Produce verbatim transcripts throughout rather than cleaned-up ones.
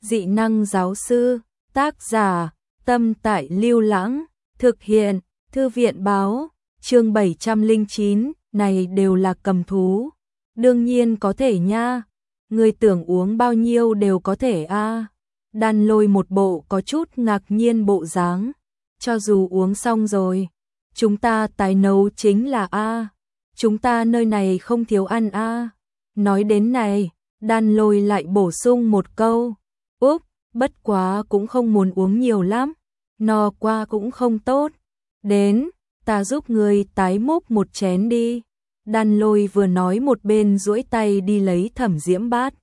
Dị năng giáo sư, tác giả, Tâm Tại Lưu Lãng, thực hiện, Thư viện báo, chương bảy trăm lẻ chín, này đều là cầm thú. Đương nhiên có thể nha, người tưởng uống bao nhiêu đều có thể a. À. Đan Lôi một bộ có chút ngạc nhiên bộ dáng, cho dù uống xong rồi, chúng ta tái nấu chính là a. À. Chúng ta nơi này không thiếu ăn a. À. Nói đến này, Đan Lôi lại bổ sung một câu, úp, bất quá cũng không muốn uống nhiều lắm, no qua cũng không tốt. Đến, ta giúp người tái múc một chén đi. Đan Lôi vừa nói một bên duỗi tay đi lấy Thẩm Diễm bát.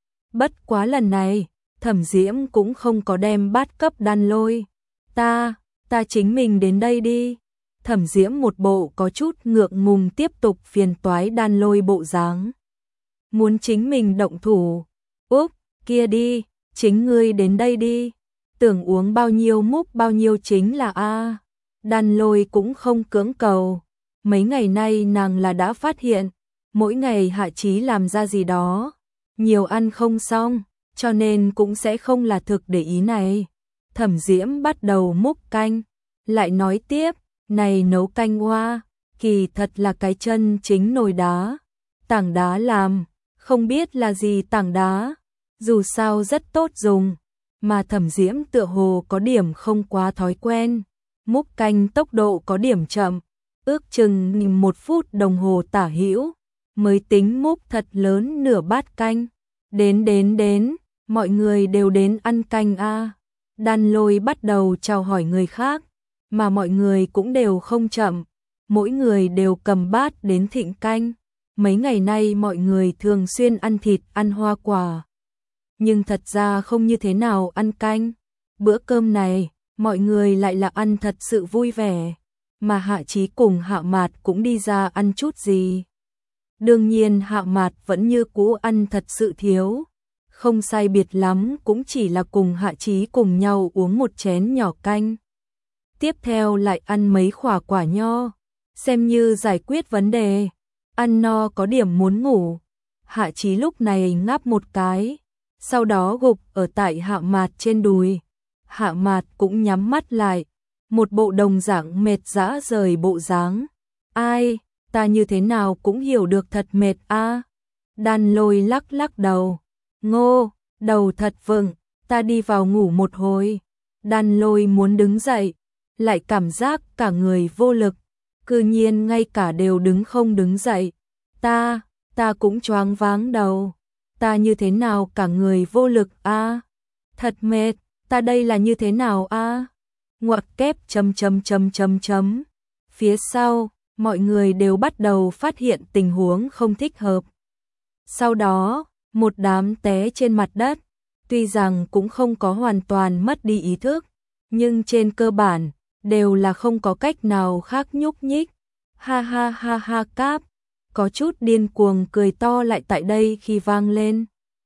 Bất quá lần này, Thẩm Diễm cũng không có đem bát cấp Đan Lôi. Ta, ta chính mình đến đây đi. Thẩm Diễm một bộ có chút ngượng ngùng tiếp tục phiền toái Đan Lôi bộ dáng. Muốn chính mình động thủ. Úp, kia đi, chính ngươi đến đây đi. Tưởng uống bao nhiêu múc bao nhiêu chính là a. Đan Lôi cũng không cưỡng cầu. Mấy ngày nay nàng là đã phát hiện, mỗi ngày Hạ Chí làm ra gì đó, nhiều ăn không xong, cho nên cũng sẽ không là thực để ý này. Thẩm Diễm bắt đầu múc canh, lại nói tiếp, này nấu canh hoa, kỳ thật là cái chân chính nồi đá, tảng đá làm, không biết là gì tảng đá, dù sao rất tốt dùng, mà Thẩm Diễm tựa hồ có điểm không quá thói quen, múc canh tốc độ có điểm chậm. Ước chừng một phút đồng hồ tả hữu mới tính múc thật lớn nửa bát canh. Đến đến đến, mọi người đều đến ăn canh a. À. Đan Lôi bắt đầu chào hỏi người khác, mà mọi người cũng đều không chậm, mỗi người đều cầm bát đến thịnh canh. Mấy ngày nay mọi người thường xuyên ăn thịt, ăn hoa quả, nhưng thật ra không như thế nào ăn canh. Bữa cơm này, mọi người lại là ăn thật sự vui vẻ. Mà Hạ Chí cùng Hạ Mạt cũng đi ra ăn chút gì. Đương nhiên Hạ Mạt vẫn như cũ ăn thật sự thiếu, không sai biệt lắm cũng chỉ là cùng Hạ Chí cùng nhau uống một chén nhỏ canh. Tiếp theo lại ăn mấy khỏa quả nho, xem như giải quyết vấn đề. Ăn no có điểm muốn ngủ. Hạ Chí lúc này ngáp một cái, sau đó gục ở tại Hạ Mạt trên đùi. Hạ Mạt cũng nhắm mắt lại, một bộ đồng dạng mệt dã rời bộ dáng. Ai, ta như thế nào cũng hiểu được thật mệt a. À. Đan Lôi lắc lắc đầu. Ngô, đầu thật vững, ta đi vào ngủ một hồi. Đan Lôi muốn đứng dậy, lại cảm giác cả người vô lực, cư nhiên ngay cả đều đứng không đứng dậy. Ta, ta cũng choáng váng đầu. Ta như thế nào cả người vô lực a? À. Thật mệt, ta đây là như thế nào a? À? Ngoặc kép chấm chấm chấm chấm chấm. Phía sau, mọi người đều bắt đầu phát hiện tình huống không thích hợp. Sau đó, một đám té trên mặt đất, tuy rằng cũng không có hoàn toàn mất đi ý thức, nhưng trên cơ bản, đều là không có cách nào khác nhúc nhích. Ha ha ha ha cáp, có chút điên cuồng cười to lại tại đây khi vang lên.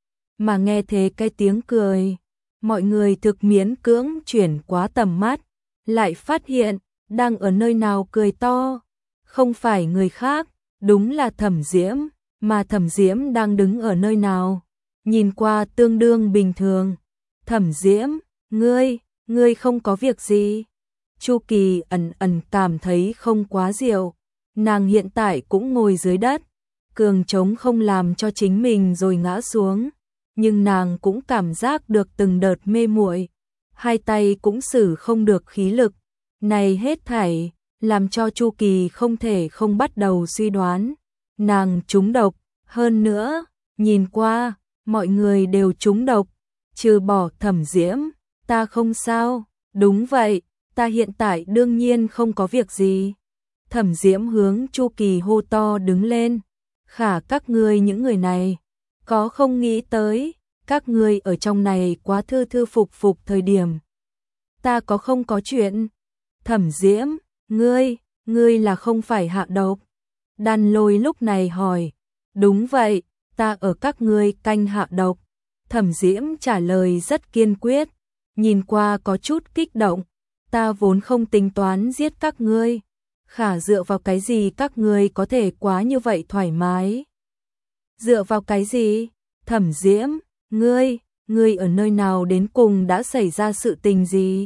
Mà nghe thế cái tiếng cười, mọi người thực miễn cưỡng chuyển quá tầm mắt, lại phát hiện, đang ở nơi nào cười to, không phải người khác, đúng là Thẩm Diễm, mà Thẩm Diễm đang đứng ở nơi nào, nhìn qua tương đương bình thường. Thẩm Diễm, ngươi, ngươi không có việc gì? Chu Kỳ ẩn ẩn cảm thấy không quá diệu, nàng hiện tại cũng ngồi dưới đất, cường trống không làm cho chính mình rồi ngã xuống. Nhưng nàng cũng cảm giác được từng đợt mê muội, hai tay cũng sử không được khí lực. Này hết thảy, làm cho Chu Kỳ không thể không bắt đầu suy đoán. Nàng trúng độc, hơn nữa, nhìn qua, mọi người đều trúng độc, trừ bỏ Thẩm Diễm, ta không sao, đúng vậy, ta hiện tại đương nhiên không có việc gì. Thẩm Diễm hướng Chu Kỳ hô to đứng lên, khả các ngươi những người này, có không nghĩ tới, các ngươi ở trong này quá thư thư phục phục thời điểm. Ta có không có chuyện? Thẩm Diễm, ngươi, ngươi là không phải hạ độc? Đan Lôi lúc này hỏi. Đúng vậy, ta ở các ngươi canh hạ độc. Thẩm Diễm trả lời rất kiên quyết, nhìn qua có chút kích động. Ta vốn không tính toán giết các ngươi, khả dựa vào cái gì các ngươi có thể quá như vậy thoải mái? Dựa vào cái gì? Thẩm Diễm, ngươi, ngươi ở nơi nào, đến cùng đã xảy ra sự tình gì?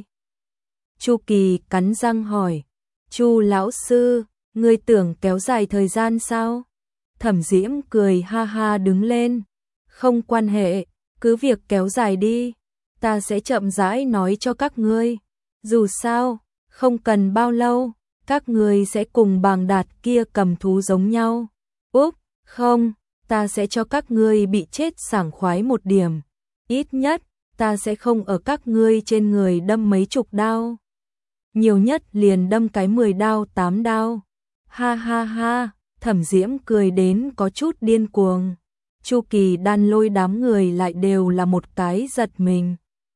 Chu Kỳ cắn răng hỏi. Chu lão sư, ngươi tưởng kéo dài thời gian sao? Thẩm Diễm cười ha ha đứng lên. Không quan hệ, cứ việc kéo dài đi. Ta sẽ chậm rãi nói cho các ngươi. Dù sao, không cần bao lâu, các ngươi sẽ cùng Bàng Đạt kia cầm thú giống nhau. Úp, không, ta sẽ cho các ngươi bị chết sảng khoái một điểm. Ít nhất, ta sẽ không ở các ngươi trên người đâm mấy chục đao. Nhiều nhất liền đâm cái mười đao tám đao. Ha ha ha, Thẩm Diễm cười đến có chút điên cuồng. Chu Kỳ Đan Lôi đám người lại đều là một cái giật mình.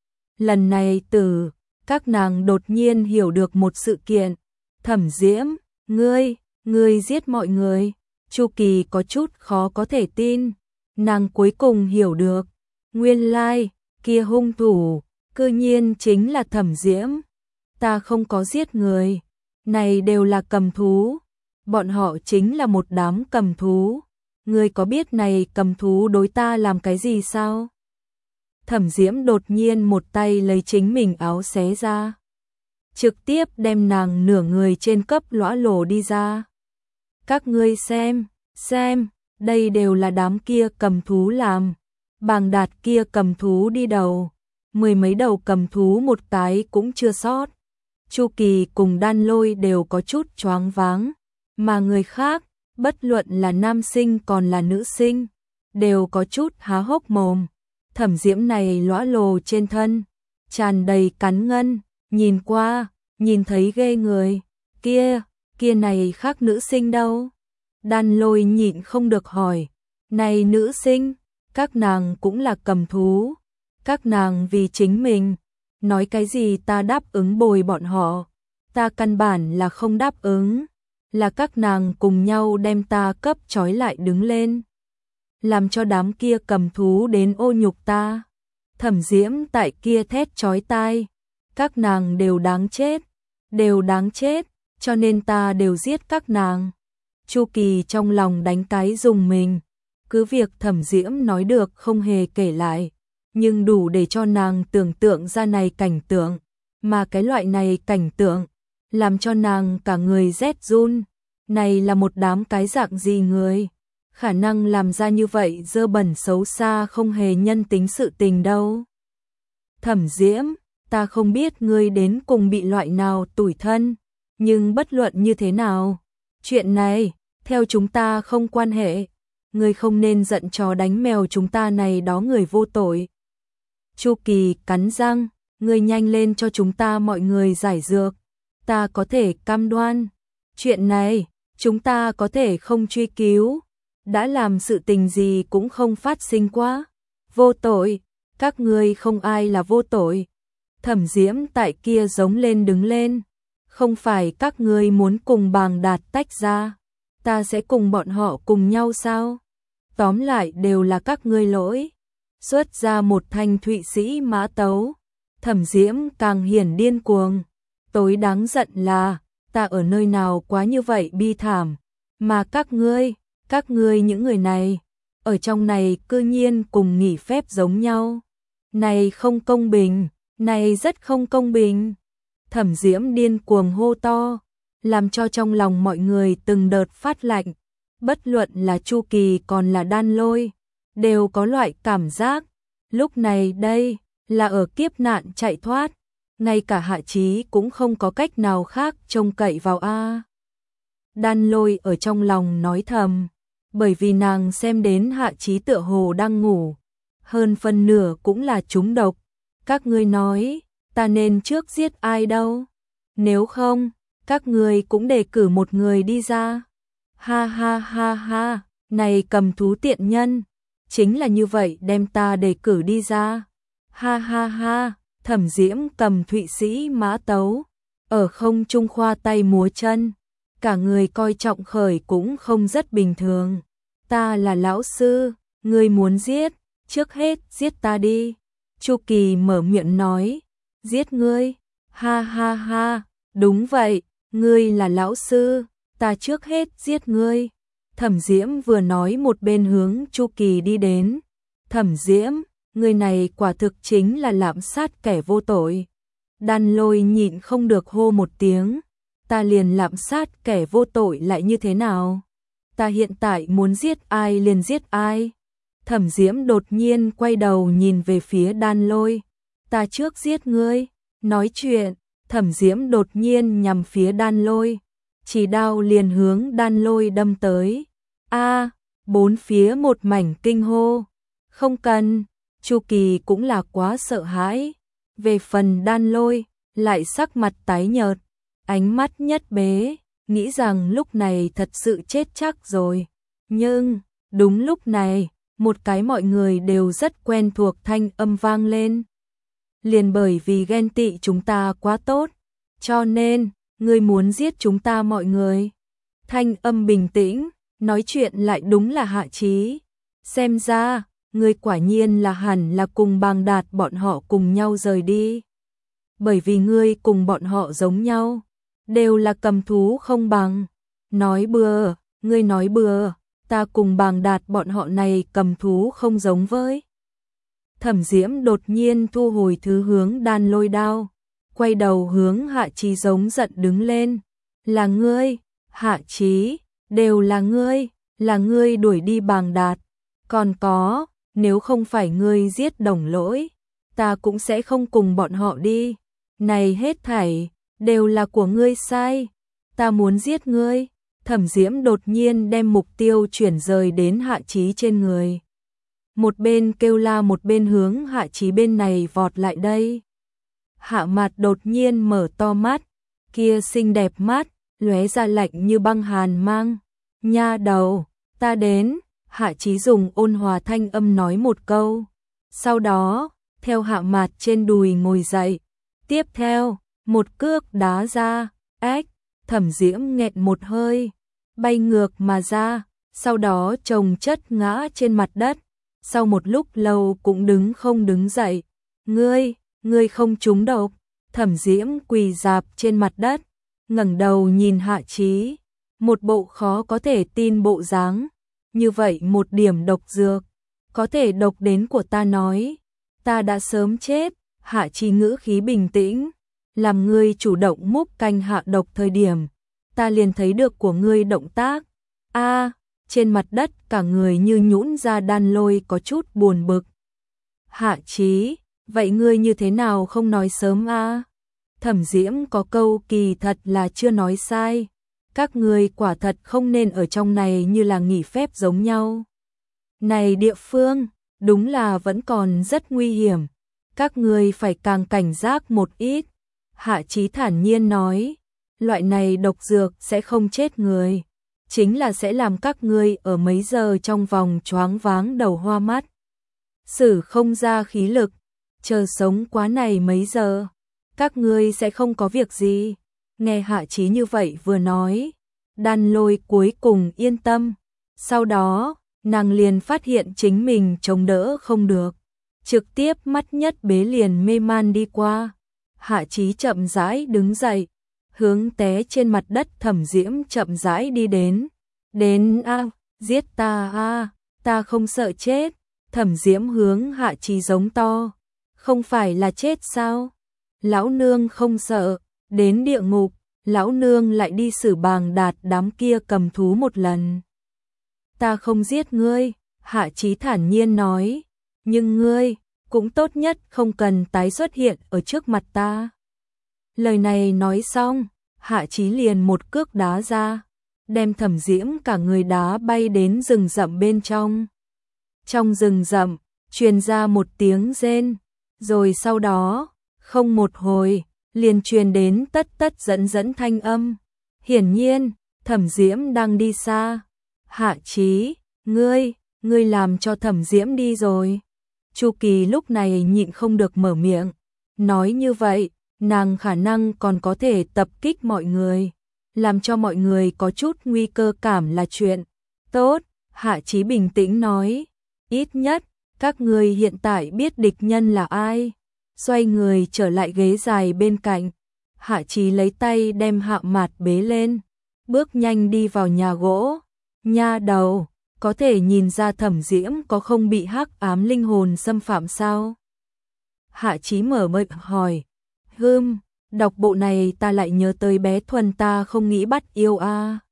Lần này từ các nàng đột nhiên hiểu được một sự kiện. Thẩm Diễm, ngươi, ngươi giết mọi người. Chu Kỳ có chút khó có thể tin. Nàng cuối cùng hiểu được. Nguyên lai, kia hung thủ, cư nhiên chính là Thẩm Diễm. Ta không có giết người. Này đều là cầm thú. Bọn họ chính là một đám cầm thú. Ngươi có biết này cầm thú đối ta làm cái gì sao? Thẩm Diễm đột nhiên một tay lấy chính mình áo xé ra. Trực tiếp đem nàng nửa người trên cấp lõa lồ đi ra. Các ngươi xem, xem, đây đều là đám kia cầm thú làm. Bàng Đạt kia cầm thú đi đầu. Mười mấy đầu cầm thú một cái cũng chưa sót. Chu Kỳ cùng Đan Lôi đều có chút choáng váng. Mà người khác, bất luận là nam sinh còn là nữ sinh, đều có chút há hốc mồm. Thẩm Diễm này lõa lồ trên thân, tràn đầy cắn ngân, nhìn qua, nhìn thấy ghê người. Kia, kia này khác nữ sinh đâu? Đan Lôi nhịn không được hỏi. Này nữ sinh, các nàng cũng là cầm thú. Các nàng vì chính mình, nói cái gì ta đáp ứng bồi bọn họ. Ta căn bản là không đáp ứng. Là các nàng cùng nhau đem ta cấp trói lại đứng lên. Làm cho đám kia cầm thú đến ô nhục ta. Thẩm Diễm tại kia thét chói tai. Các nàng đều đáng chết. Đều đáng chết. Cho nên ta đều giết các nàng. Chu Kỳ trong lòng đánh cái dùng mình. Cứ việc Thẩm Diễm nói được không hề kể lại. Nhưng đủ để cho nàng tưởng tượng ra này cảnh tượng. Mà cái loại này cảnh tượng làm cho nàng cả người rét run. Này là một đám cái dạng gì người? Khả năng làm ra như vậy dơ bẩn xấu xa không hề nhân tính sự tình đâu. Thẩm Diễm, ta không biết ngươi đến cùng bị loại nào tủi thân. Nhưng bất luận như thế nào, chuyện này, theo chúng ta không quan hệ. Ngươi không nên giận chó đánh mèo chúng ta này đó người vô tội. Chu Kỳ cắn răng, ngươi nhanh lên cho chúng ta mọi người giải dược. Ta có thể cam đoan. Chuyện này, chúng ta có thể không truy cứu. Đã làm sự tình gì cũng không phát sinh quá. Vô tội, các ngươi không ai là vô tội. Thẩm Diễm tại kia giống lên đứng lên. Không phải các ngươi muốn cùng Bàng Đạt tách ra. Ta sẽ cùng bọn họ cùng nhau sao? Tóm lại đều là các ngươi lỗi. Xuất ra một thanh Thụy Sĩ mã tấu. Thẩm Diễm càng hiển điên cuồng. Tối đáng giận là, ta ở nơi nào quá như vậy bi thảm. Mà các ngươi, các ngươi những người này, ở trong này cư nhiên cùng nghỉ phép giống nhau. Này không công bình, này rất không công bình. Thẩm Diễm điên cuồng hô to, làm cho trong lòng mọi người từng đợt phát lạnh. Bất luận là Chu Kỳ còn là Đan Lôi, đều có loại cảm giác. Lúc này đây, là ở kiếp nạn chạy thoát. Ngay cả Hạ Chí cũng không có cách nào khác trông cậy vào a. Đan Lôi ở trong lòng nói thầm, bởi vì nàng xem đến Hạ Chí tựa hồ đang ngủ, hơn phân nửa cũng là trúng độc. Các ngươi nói, ta nên trước giết ai đâu? Nếu không, các ngươi cũng đề cử một người đi ra. Ha ha ha ha, này cầm thú tiện nhân, chính là như vậy đem ta đề cử đi ra. Ha ha ha. Thẩm Diễm cầm Thụy Sĩ mã tấu, ở không trung khoa tay múa chân, cả người coi trọng khởi cũng không rất bình thường. Ta là lão sư, ngươi muốn giết, trước hết giết ta đi. Chu Kỳ mở miệng nói, giết ngươi, ha ha ha, đúng vậy, ngươi là lão sư, ta trước hết giết ngươi. Thẩm Diễm vừa nói một bên hướng Chu Kỳ đi đến. Thẩm Diễm, người này quả thực chính là lạm sát kẻ vô tội. Đan Lôi nhịn không được hô một tiếng, ta liền lạm sát kẻ vô tội lại như thế nào? Ta hiện tại muốn giết ai liền giết ai. Thẩm Diễm đột nhiên quay đầu nhìn về phía Đan Lôi, ta trước giết ngươi. Nói chuyện, Thẩm Diễm đột nhiên nhằm phía Đan Lôi, chỉ đao liền hướng Đan Lôi đâm tới. A, bốn phía một mảnh kinh hô. Không cần, Chu Kỳ cũng là quá sợ hãi. Về phần Đan Lôi, lại sắc mặt tái nhợt, ánh mắt nhất bế, nghĩ rằng lúc này thật sự chết chắc rồi. Nhưng, đúng lúc này, một cái mọi người đều rất quen thuộc thanh âm vang lên. Liền bởi vì ghen tị chúng ta quá tốt, cho nên, ngươi muốn giết chúng ta mọi người. Thanh âm bình tĩnh, nói chuyện lại đúng là Hạ Chí. Xem ra, ngươi quả nhiên là hẳn là cùng Bàng Đạt bọn họ cùng nhau rời đi. Bởi vì ngươi cùng bọn họ giống nhau, đều là cầm thú không bằng. Nói bừa, ngươi nói bừa, ta cùng Bàng Đạt bọn họ này cầm thú không giống với. Thẩm Diễm đột nhiên thu hồi thứ hướng Đan Lôi đao, quay đầu hướng Hạ Chí giống giận đứng lên. Là ngươi, Hạ Chí, đều là ngươi, là ngươi đuổi đi Bàng Đạt. Còn có, nếu không phải ngươi giết Đồng Lỗi, ta cũng sẽ không cùng bọn họ đi. Này hết thảy, đều là của ngươi sai. Ta muốn giết ngươi. Thẩm Diễm đột nhiên đem mục tiêu chuyển rời đến Hạ Chí trên người. Một bên kêu la một bên hướng Hạ Chí bên này vọt lại đây. Hạ Mạt đột nhiên mở to mắt, kia xinh đẹp mắt, lóe ra lạnh như băng hàn mang. Nha đầu, ta đến. Hạ Chí dùng ôn hòa thanh âm nói một câu. Sau đó, theo Hạ Mạt trên đùi ngồi dậy. Tiếp theo, một cước đá ra, ếch, Thẩm Diễm nghẹn một hơi, bay ngược mà ra, sau đó chồng chất ngã trên mặt đất. Sau một lúc lâu cũng đứng không đứng dậy. Ngươi, ngươi không trúng độc. Thẩm Diễm quỳ rạp trên mặt đất, ngẩng đầu nhìn Hạ Chí, một bộ khó có thể tin bộ dáng. Như vậy một điểm độc dược, có thể độc đến của ta nói, ta đã sớm chết. Hạ Chí ngữ khí bình tĩnh, làm ngươi chủ động múc canh hạ độc thời điểm, ta liền thấy được của ngươi động tác. A, trên mặt đất cả người như nhũn ra. Đan Lôi có chút buồn bực. Hạ Chí, vậy ngươi như thế nào không nói sớm a? Thẩm Diễm có câu kỳ thật là chưa nói sai. Các ngươi quả thật không nên ở trong này như là nghỉ phép giống nhau. Này địa phương, đúng là vẫn còn rất nguy hiểm. Các ngươi phải càng cảnh giác một ít. Hạ Chí thản nhiên nói, loại này độc dược sẽ không chết người, chính là sẽ làm các ngươi ở mấy giờ trong vòng choáng váng đầu hoa mắt, sử không ra khí lực, chờ sống quá này mấy giờ, các ngươi sẽ không có việc gì. Nghe Hạ Chí như vậy vừa nói, Đan Lôi cuối cùng yên tâm. Sau đó, nàng liền phát hiện chính mình chống đỡ không được, trực tiếp mắt nhất bế liền mê man đi qua. Hạ Chí chậm rãi đứng dậy, hướng té trên mặt đất Thẩm Diễm chậm rãi đi đến. Đến a, giết ta a, ta không sợ chết. Thẩm Diễm hướng Hạ Chí giống to, không phải là chết sao? Lão nương không sợ, đến địa ngục, lão nương lại đi xử Bàng Đạt đám kia cầm thú một lần. Ta không giết ngươi, Hạ Chí thản nhiên nói, nhưng ngươi cũng tốt nhất không cần tái xuất hiện ở trước mặt ta. Lời này nói xong, Hạ Chí liền một cước đá ra, đem Thẩm Diễm cả người đá bay đến rừng rậm bên trong. Trong rừng rậm, truyền ra một tiếng rên, rồi sau đó, không một hồi, liền truyền đến tất tất dẫn dẫn thanh âm. Hiển nhiên, Thẩm Diễm đang đi xa. Hạ Chí, ngươi, ngươi làm cho Thẩm Diễm đi rồi. Chu Kỳ lúc này nhịn không được mở miệng, nói như vậy, nàng khả năng còn có thể tập kích mọi người, làm cho mọi người có chút nguy cơ cảm là chuyện tốt. Hạ Chí bình tĩnh nói, ít nhất, các ngươi hiện tại biết địch nhân là ai. Xoay người trở lại ghế dài bên cạnh, Hạ Chí lấy tay đem Hạ Mạt bế lên, bước nhanh đi vào nhà gỗ. Nha đầu, có thể nhìn ra Thẩm Diễm có không bị hắc ám linh hồn xâm phạm sao? Hạ Chí mở miệng hỏi. Hừm, đọc bộ này ta lại nhớ tới bé Thuần ta không nghĩ bắt yêu a.